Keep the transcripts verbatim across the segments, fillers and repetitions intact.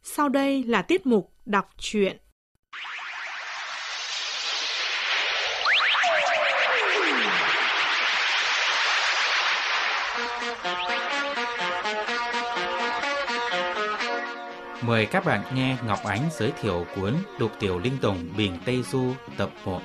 Sau đây là tiết mục đọc truyện. Mời các bạn nghe Ngọc Ánh giới thiệu cuốn Lục Tiểu Linh Tùng Bình Tây Du tập một.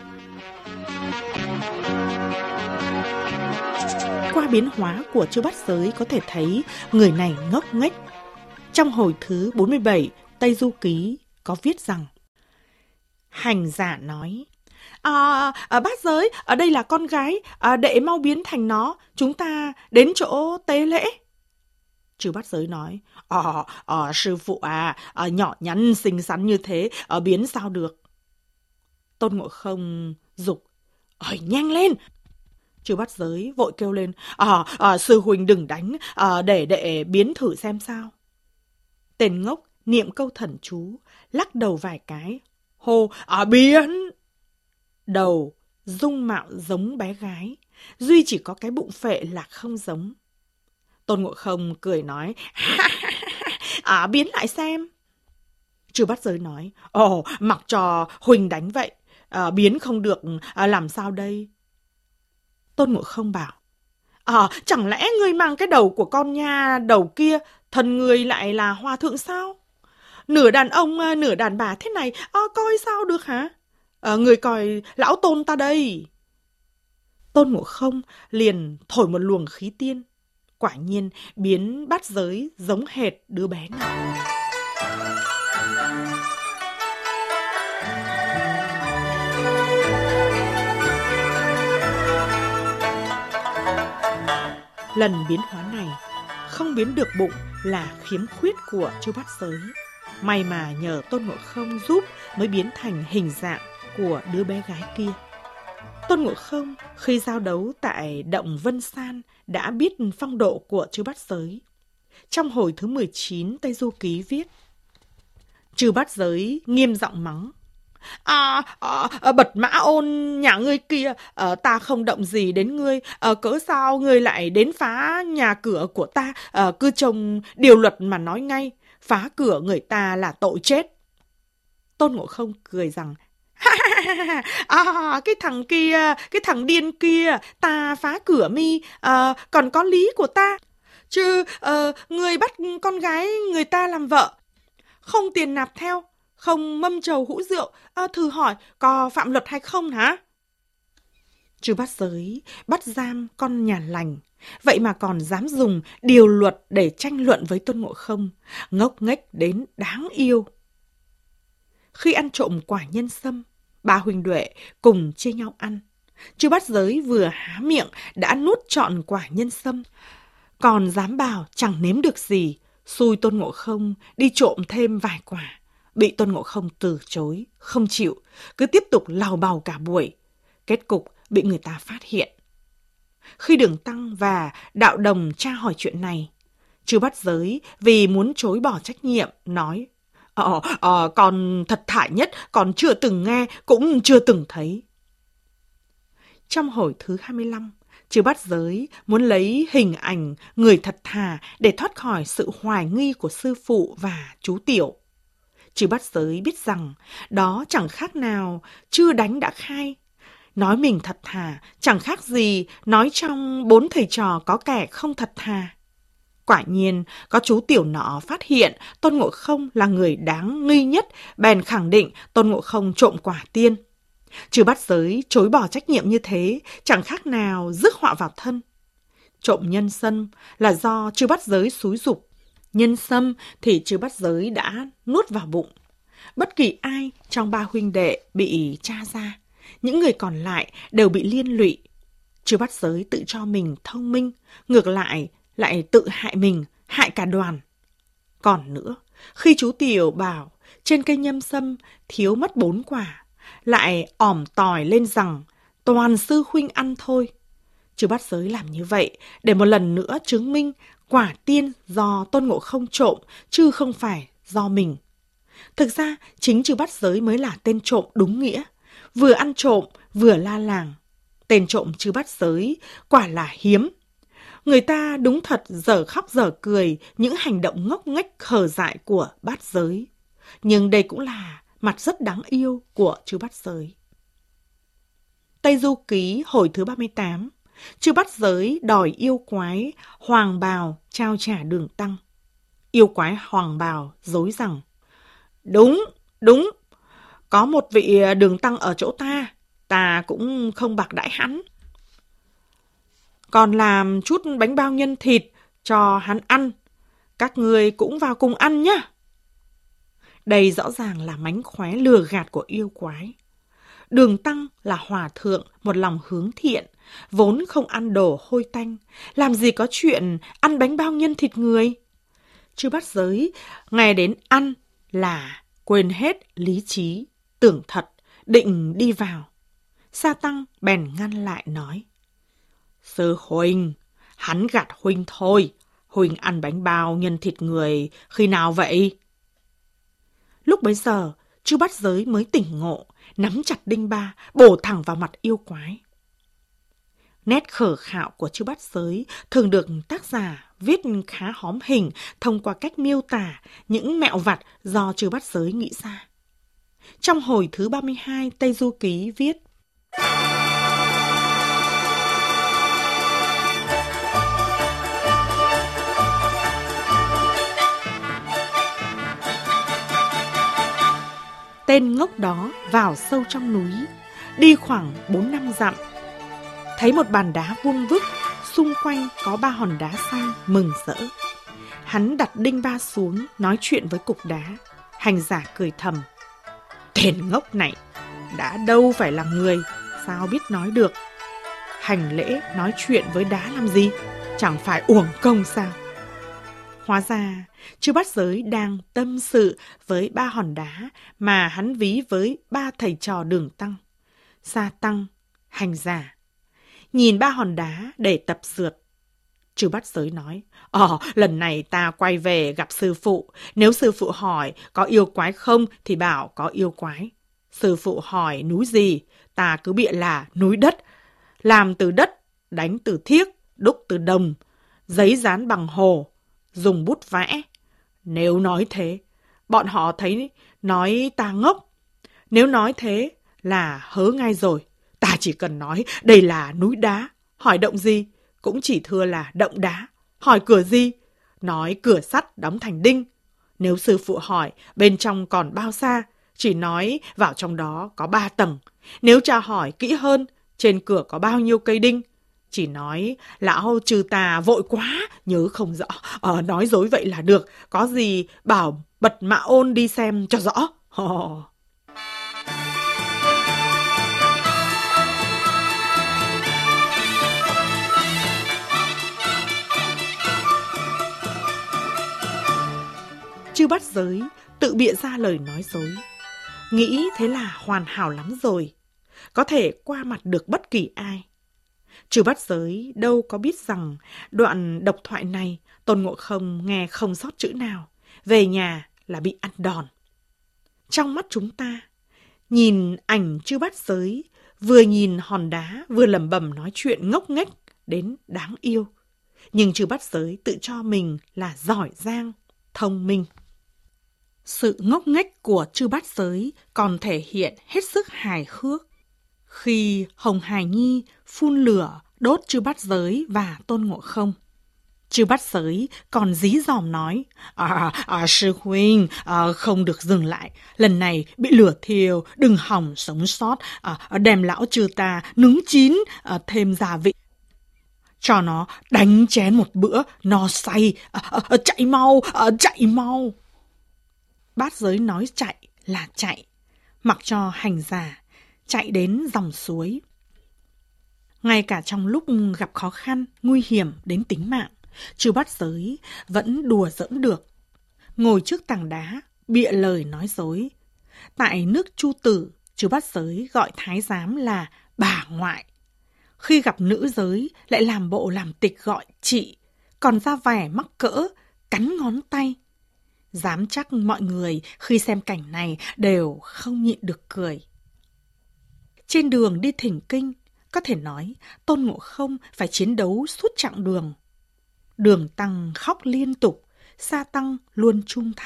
Qua biến hóa của Chư Bát Giới có thể thấy người này ngốc nghếch. Trong hồi thứ bốn mươi bảy Tây Du Ký có viết rằng: Hành giả nói: À, à, Bát Giới, ở đây là con gái, à, đệ mau biến thành nó, chúng ta đến chỗ tế lễ. Chư Bát Giới nói: Ờ, à, sư phụ à, à, nhỏ nhắn xinh xắn như thế, à, biến sao được? Tôn Ngộ Không giục: Ơi, nhanh lên! Chư Bát Giới vội kêu lên: À, à, sư huynh đừng đánh, à, để đệ biến thử xem sao. Tên ngốc niệm câu thần chú, lắc đầu vài cái, hô: À, biến! Đầu dung mạo giống bé gái, duy chỉ có cái bụng phệ là không giống. Tôn Ngộ Không cười nói: À, biến lại xem. Chư Bát Giới nói: Ồ, mặc cho huynh đánh vậy, à, biến không được, à, làm sao đây? Tôn Ngộ Không bảo: À, chẳng lẽ ngươi mang cái đầu của con nha đầu kia, thân ngươi lại là hòa thượng sao? Nửa đàn ông, nửa đàn bà thế này, à, coi sao được hả? À, ngươi coi lão Tôn ta đây. Tôn Ngộ Không liền thổi một luồng khí tiên. Quả nhiên biến Bát Giới giống hệt đứa bé nào. Lần biến hóa này không biến được bụng là khiếm khuyết của Chư Bát Giới. May mà nhờ Tôn Ngộ Không giúp mới biến thành hình dạng của đứa bé gái kia. Tôn Ngộ Không khi giao đấu tại động Vân San đã biết phong độ của Chư Bát Giới. Trong hồi thứ mười chín Tây Du Ký viết: Chư Bát Giới nghiêm giọng mắng: À, à, Bật Mã Ôn nhà ngươi kia, à, ta không động gì đến ngươi, à, cớ sao ngươi lại đến phá nhà cửa của ta, à, cứ trông điều luật mà nói ngay, phá cửa người ta là tội chết. Tôn Ngộ Không cười rằng: À, cái thằng kia, cái thằng điên kia, ta phá cửa mi, à, còn có lý của ta. Chứ à, người bắt con gái người ta làm vợ, không tiền nạp theo, không mâm trầu hũ rượu, à, thử hỏi có phạm luật hay không hả? Chư Bát Giới bắt giam con nhà lành, vậy mà còn dám dùng điều luật để tranh luận với Tôn Ngộ Không, ngốc nghếch đến đáng yêu. Khi ăn trộm quả nhân sâm, ba huynh đệ cùng chia nhau ăn. Chư Bát Giới vừa há miệng đã nuốt trọn quả nhân sâm, còn dám bảo chẳng nếm được gì, xui Tôn Ngộ Không đi trộm thêm vài quả. Bị Tôn Ngộ Không từ chối, không chịu, cứ tiếp tục lào bào cả buổi. Kết cục bị người ta phát hiện. Khi Đường Tăng và Đạo Đồng tra hỏi chuyện này, Chư Bát Giới vì muốn chối bỏ trách nhiệm nói: Ờ, ờ, còn thật thà nhất, còn chưa từng nghe, cũng chưa từng thấy. Trong hồi thứ hai mươi lăm, Chư Bát Giới muốn lấy hình ảnh người thật thà để thoát khỏi sự hoài nghi của sư phụ và chú Tiểu. Chư Bát Giới biết rằng đó chẳng khác nào chưa đánh đã khai. Nói mình thật thà chẳng khác gì nói trong bốn thầy trò có kẻ không thật thà. Quả nhiên, có chú Tiểu nọ phát hiện Tôn Ngộ Không là người đáng nghi nhất, bèn khẳng định Tôn Ngộ Không trộm quả tiên. Chư Bát Giới chối bỏ trách nhiệm như thế, chẳng khác nào rước họa vào thân. Trộm nhân sâm là do Chư Bát Giới xúi giục, nhân sâm thì Chư Bát Giới đã nuốt vào bụng. Bất kỳ ai trong ba huynh đệ bị tra ra, những người còn lại đều bị liên lụy. Chư Bát Giới tự cho mình thông minh, ngược lại lại tự hại mình, hại cả đoàn. Còn nữa, khi chú Tiểu bảo trên cây nhâm sâm thiếu mất bốn quả, lại ỏm tỏi lên rằng toàn sư huynh ăn thôi. Chư Bát Giới làm như vậy để một lần nữa chứng minh quả tiên do Tôn Ngộ Không trộm chứ không phải do mình. Thực ra chính Chư Bát Giới mới là tên trộm đúng nghĩa, vừa ăn trộm vừa la làng. Tên trộm Chư Bát Giới quả là hiếm. Người ta đúng thật dở khóc dở cười những hành động ngốc nghếch khờ dại của Bát Giới. nhưng đây cũng là mặt rất đáng yêu của Chư Bát Giới. Tây Du Ký hồi thứ ba mươi tám, Chư Bát Giới đòi yêu quái Hoàng Bào trao trả Đường Tăng. Yêu quái Hoàng Bào dối rằng, đúng, đúng, có một vị Đường Tăng ở chỗ ta, ta cũng không bạc đãi hắn. Còn làm chút bánh bao nhân thịt cho hắn ăn, các ngươi cũng vào cùng ăn nhá. Đây rõ ràng là mánh khóe lừa gạt của yêu quái. Đường Tăng là hòa thượng một lòng hướng thiện, vốn không ăn đồ hôi tanh, làm gì có chuyện ăn bánh bao nhân thịt người. Chư Bát Giới nghe đến ăn là quên hết lý trí, tưởng thật, định đi vào. Sa Tăng bèn ngăn lại nói, sư huynh, hắn gạt huynh thôi, huynh ăn bánh bao nhân thịt người khi nào vậy? Lúc bấy giờ, Chư Bát Giới mới tỉnh ngộ, nắm chặt đinh ba, bổ thẳng vào mặt yêu quái. Nét khờ khạo của Chư Bát Giới thường được tác giả viết khá hóm hình thông qua cách miêu tả những mẹo vặt do Chư Bát Giới nghĩ ra. Trong hồi thứ ba mươi hai Tây Du Ký viết, tên ngốc đó vào sâu trong núi, đi khoảng bốn năm dặm, thấy một bàn đá vuông vức, xung quanh có ba hòn đá xanh, mừng rỡ. Hắn đặt đinh ba xuống, nói chuyện với cục đá. Hành giả cười thầm, tên ngốc này, đã đâu phải là người, sao biết nói được. Hành lễ nói chuyện với đá làm gì, chẳng phải uổng công sao. Hóa ra, Chư Bát Giới đang tâm sự với ba hòn đá mà hắn ví với ba thầy trò Đường Tăng, Sa Tăng, Hành giả. Nhìn ba hòn đá để tập dượt, Chư Bát Giới nói, Ờ, lần này ta quay về gặp sư phụ. Nếu sư phụ hỏi có yêu quái không thì bảo có yêu quái. Sư phụ hỏi núi gì, ta cứ bịa là núi đất. Làm từ đất, đánh từ thiếc, đúc từ đồng, giấy dán bằng hồ, dùng bút vẽ. Nếu nói thế, bọn họ thấy nói ta ngốc. Nếu nói thế là hớ ngay rồi. Ta chỉ cần nói đây là núi đá. Hỏi động gì, cũng chỉ thưa là động đá. Hỏi cửa gì, nói cửa sắt đóng thành đinh. Nếu sư phụ hỏi bên trong còn bao xa, chỉ nói vào trong đó có ba tầng. Nếu cha hỏi kỹ hơn, trên cửa có bao nhiêu cây đinh, chỉ nói lão trừ tà vội quá, nhớ không rõ. Ờ, nói dối vậy là được. Có gì bảo bật Mạ Ôn đi xem cho rõ. Oh. Chư Bát Giới tự bịa ra lời nói dối, nghĩ thế là hoàn hảo lắm rồi, có thể qua mặt được bất kỳ ai. Chư Bát Giới đâu có biết rằng đoạn độc thoại này Tôn Ngộ Không nghe không sót chữ nào, về nhà là bị ăn đòn. Trong mắt chúng ta, nhìn ảnh Chư Bát Giới, vừa nhìn hòn đá vừa lẩm bẩm nói chuyện ngốc nghếch đến đáng yêu. Nhưng Chư Bát Giới tự cho mình là giỏi giang, thông minh. Sự ngốc nghếch của Chư Bát Giới còn thể hiện hết sức hài hước. Khi Hồng Hải Nhi phun lửa đốt Chư Bát Giới và Tôn Ngộ Không, Chư Bát Giới còn dí dỏm nói, À, à sư huynh, à, không được dừng lại. Lần này bị lửa thiêu, đừng hỏng sống sót. À, đem lão trừ tà nướng chín, à, thêm gia vị. Cho nó đánh chén một bữa, no say. À, à, chạy mau, à, chạy mau. Bát Giới nói chạy là chạy, mặc cho hành giả chạy đến dòng suối. Ngay cả trong lúc gặp khó khăn, nguy hiểm đến tính mạng, Chư Bát Giới vẫn đùa giỡn được. Ngồi trước tảng đá, bịa lời nói dối. Tại nước Chu Tử, Chư Bát Giới gọi thái giám là bà ngoại. Khi gặp nữ giới, lại làm bộ làm tịch gọi chị, còn ra vẻ mắc cỡ, cắn ngón tay. Dám chắc mọi người khi xem cảnh này đều không nhịn được cười. Trên đường đi thỉnh kinh, có thể nói Tôn Ngộ Không phải chiến đấu suốt chặng đường. Đường Tăng khóc liên tục, Sa Tăng luôn trung thành,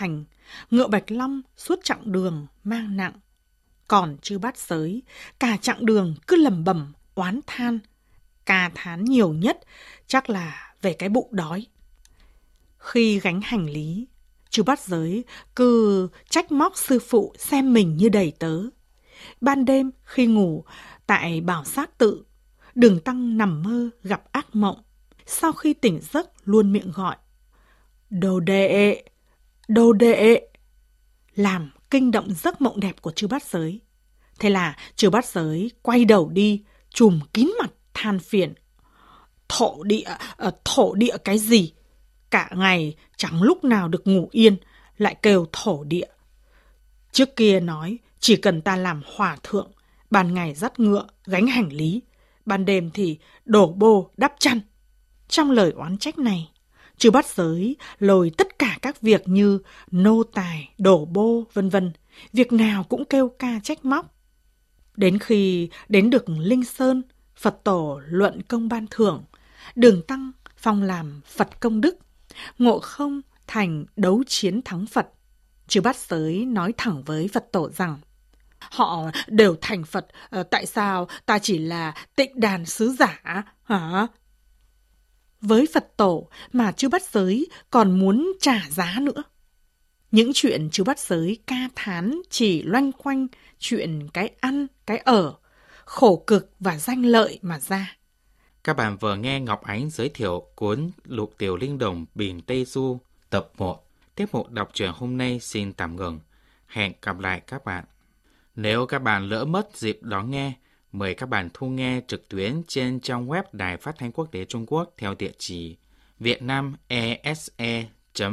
ngựa Bạch Long suốt chặng đường mang nặng. Còn chư Bát Giới, cả chặng đường cứ lẩm bẩm oán than, ca thán nhiều nhất chắc là về cái bụng đói. Khi gánh hành lý, chư Bát Giới cứ trách móc sư phụ xem mình như đầy tớ. Ban đêm khi ngủ tại Bảo Sát Tự, Đường Tăng nằm mơ gặp ác mộng. Sau khi tỉnh giấc luôn miệng gọi đồ đệ, đồ đệ, làm kinh động giấc mộng đẹp của chư Bát Giới. Thế là chư Bát Giới quay đầu đi, trùm kín mặt than phiền. Thổ địa, thổ địa cái gì? Cả ngày chẳng lúc nào được ngủ yên, lại kêu thổ địa. Trước kia nói chỉ cần ta làm hòa thượng, ban ngày dắt ngựa, gánh hành lý, ban đêm thì đổ bô đắp chăn. Trong lời oán trách này, chư Bát Giới lôi tất cả các việc như nô tài, đổ bô, vân vân, việc nào cũng kêu ca trách móc. Đến khi đến được Linh Sơn, Phật tổ luận công ban thưởng, Đường Tăng phong làm Phật công đức, Ngộ Không thành đấu chiến thắng Phật. Chư Bát Giới nói thẳng với Phật tổ rằng họ đều thành Phật, tại sao ta chỉ là Tịnh Đàn sứ giả hả? Với Phật tổ mà chư Bát Giới còn muốn trả giá nữa. Những chuyện chư Bát Giới ca thán chỉ loanh quanh chuyện cái ăn, cái ở, khổ cực và danh lợi mà ra. Các bạn vừa nghe Ngọc Ánh giới thiệu cuốn Lục Tiểu Linh Đồng Biển Tây Du tập một. Tiết mục đọc truyện hôm nay xin tạm ngừng. Hẹn gặp lại các bạn. Nếu các bạn lỡ mất dịp đón nghe, mời các bạn thu nghe trực tuyến trên trang web Đài Phát thanh Quốc tế Trung Quốc theo địa chỉ vietnamese